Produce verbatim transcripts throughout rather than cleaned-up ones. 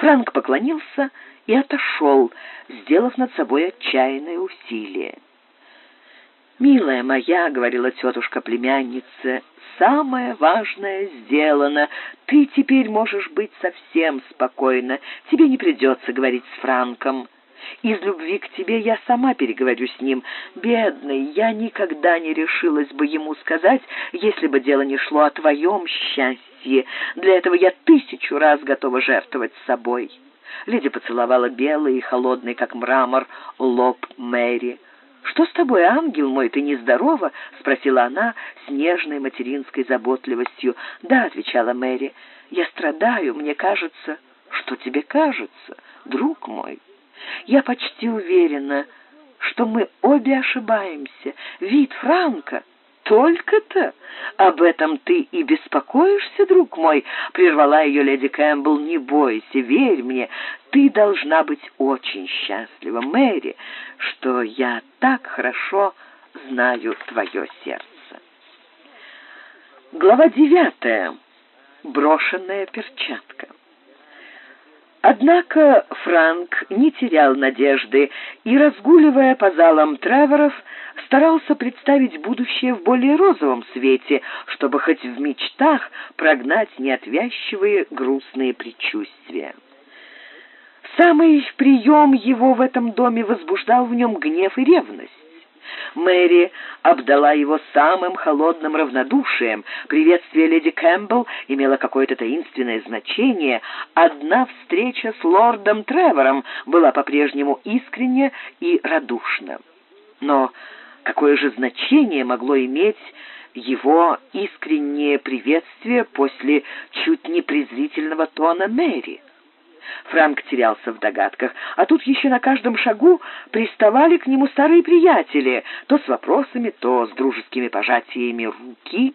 Франк поклонился и отошел, сделав над собой отчаянное усилие. «Милая моя, — говорила тетушка племяннице, — самое важное сделано. Ты теперь можешь быть совсем спокойна. Тебе не придется говорить с Франком. Из любви к тебе я сама переговорю с ним. Бедный, я никогда не решилась бы ему сказать, если бы дело не шло о твоем счастье. Для этого я тысячу раз готова жертвовать собой». Леди поцеловала белый и холодный, как мрамор, лоб Мэри. «Что с тобой, ангел мой, ты нездорова?» — спросила она с нежной материнской заботливостью. «Да», — отвечала Мэри, — «я страдаю, мне кажется». «Что тебе кажется, друг мой?» «Я почти уверена, что мы обе ошибаемся. Вид Франка...» «Только-то? Об этом ты и беспокоишься, друг мой?» — прервала ее леди Кэмпбелл. «Не бойся, верь мне, ты должна быть очень счастлива, Мэри, что я так хорошо знаю твое сердце». Глава девятая. Брошенная перчатка. Однако Франк не терял надежды и, разгуливая по залам Треворов, старался представить будущее в более розовом свете, чтобы хоть в мечтах прогнать неотвязчивые грустные предчувствия. Самый прием его в этом доме возбуждал в нем гнев и ревность. Мэри обдала его самым холодным равнодушием. Приветствие леди Кэмпбелл имело какое-то таинственное значение. Одна встреча с лордом Тревором была по-прежнему искренне и радушна. Но какое же значение могло иметь его искреннее приветствие после чуть не презрительного тона Мэри? Франк терялся в догадках, а тут еще на каждом шагу приставали к нему старые приятели, то с вопросами, то с дружескими пожатиями руки.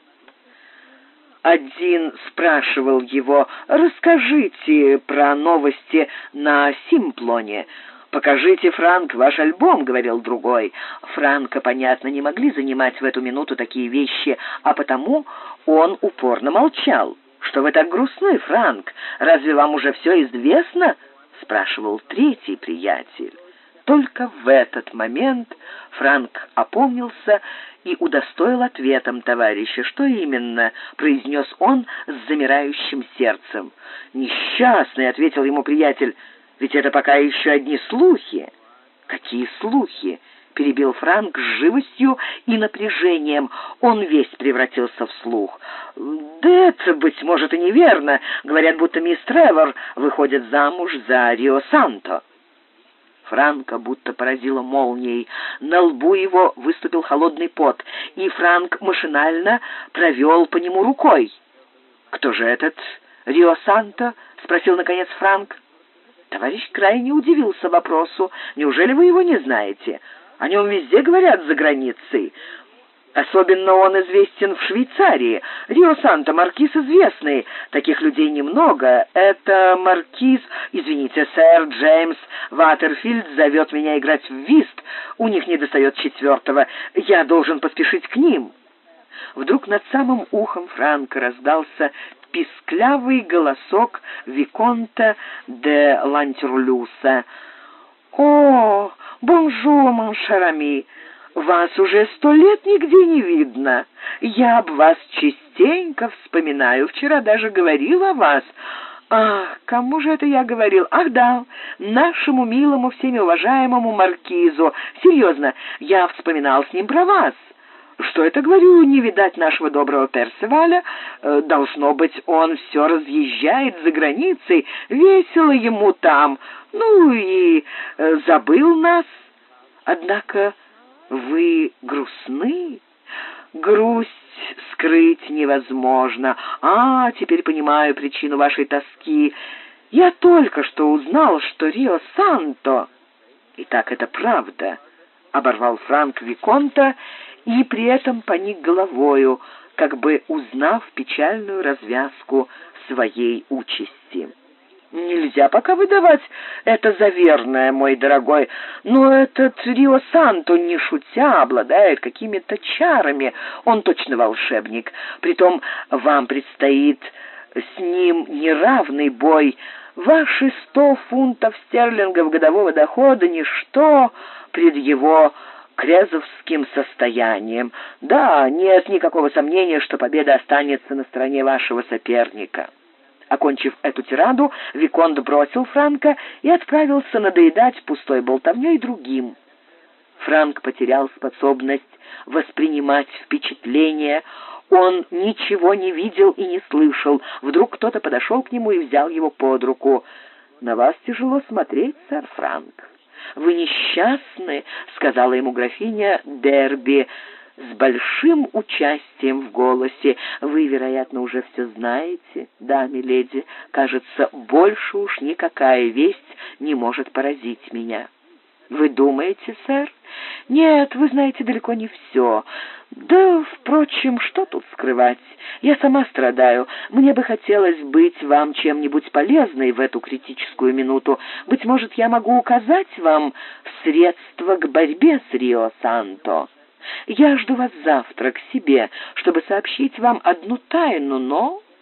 Один спрашивал его: «Расскажите про новости на Симплоне». «Покажите, Франк, ваш альбом», — говорил другой. Франка, понятно, не могли занимать в эту минуту такие вещи, а потому он упорно молчал. «Что вы так грустны, Франк? Разве вам уже все известно?» — спрашивал третий приятель. Только в этот момент Франк опомнился и удостоил ответом товарища. «Что именно?» — произнес он с замирающим сердцем. «Несчастный», — ответил ему приятель, — «ведь это пока еще одни слухи». «Какие слухи?» — перебил Франк с живостью и напряжением. Он весь превратился в слух. «Да это, быть может, и неверно. Говорят, будто мисс Тревор выходит замуж за Рио-Санто». Франка будто поразила молнией. На лбу его выступил холодный пот, и Франк машинально провел по нему рукой. «Кто же этот Рио-Санто?» — спросил, наконец, Франк. Товарищ крайне удивился вопросу. «Неужели вы его не знаете? О нем везде говорят за границей. Особенно он известен в Швейцарии. Рио-Санто — маркиз известный. Таких людей немного. Это маркиз... Извините, сэр Джеймс Ватерфилд зовет меня играть в вист. У них недостает четвертого. Я должен поспешить к ним». Вдруг над самым ухом Франка раздался писклявый голосок виконта де Лантюрлюса. «О, бонжур, мон шер ами! Вас уже сто лет нигде не видно. Я об вас частенько вспоминаю. Вчера даже говорил о вас». «Ах, кому же это я говорил? Ах, да, нашему милому, всеми уважаемому маркизу. Серьезно, я вспоминал с ним про вас. Что это, говорю, не видать нашего доброго Персиваля? Должно быть, он все разъезжает за границей, весело ему там, ну и э, забыл нас. Однако вы грустны? Грусть скрыть невозможно. А, теперь понимаю причину вашей тоски. Я только что узнал, что Рио-Санто...» «Итак, это правда», — оборвал Франк виконта и при этом поник головою, как бы узнав печальную развязку своей участи. «Нельзя пока выдавать это за верное, мой дорогой, но этот Рио-Санто, не шутя, обладает какими-то чарами. Он точно волшебник. Притом вам предстоит с ним неравный бой Ваши сто фунтов стерлингов годового дохода — ничто пред его крезовским состоянием. Да, нет никакого сомнения, что победа останется на стороне вашего соперника». Окончив эту тираду, виконт бросил Франка и отправился надоедать пустой болтовней другим. Франк потерял способность воспринимать впечатления. Он ничего не видел и не слышал. Вдруг кто-то подошел к нему и взял его под руку. «На вас тяжело смотреть, сэр Франк. Вы несчастны», — сказала ему графиня Дерби с большим участием в голосе. «Вы, вероятно, уже все знаете. Да, миледи, кажется, больше уж никакая весть не может поразить меня». «Вы думаете, сэр?» «Нет, вы знаете далеко не все. Да, впрочем, что тут скрывать? Я сама страдаю. Мне бы хотелось быть вам чем-нибудь полезной в эту критическую минуту. Быть может, я могу указать вам средства к борьбе с Рио-Санто. Я жду вас завтра к себе, чтобы сообщить вам одну тайну, но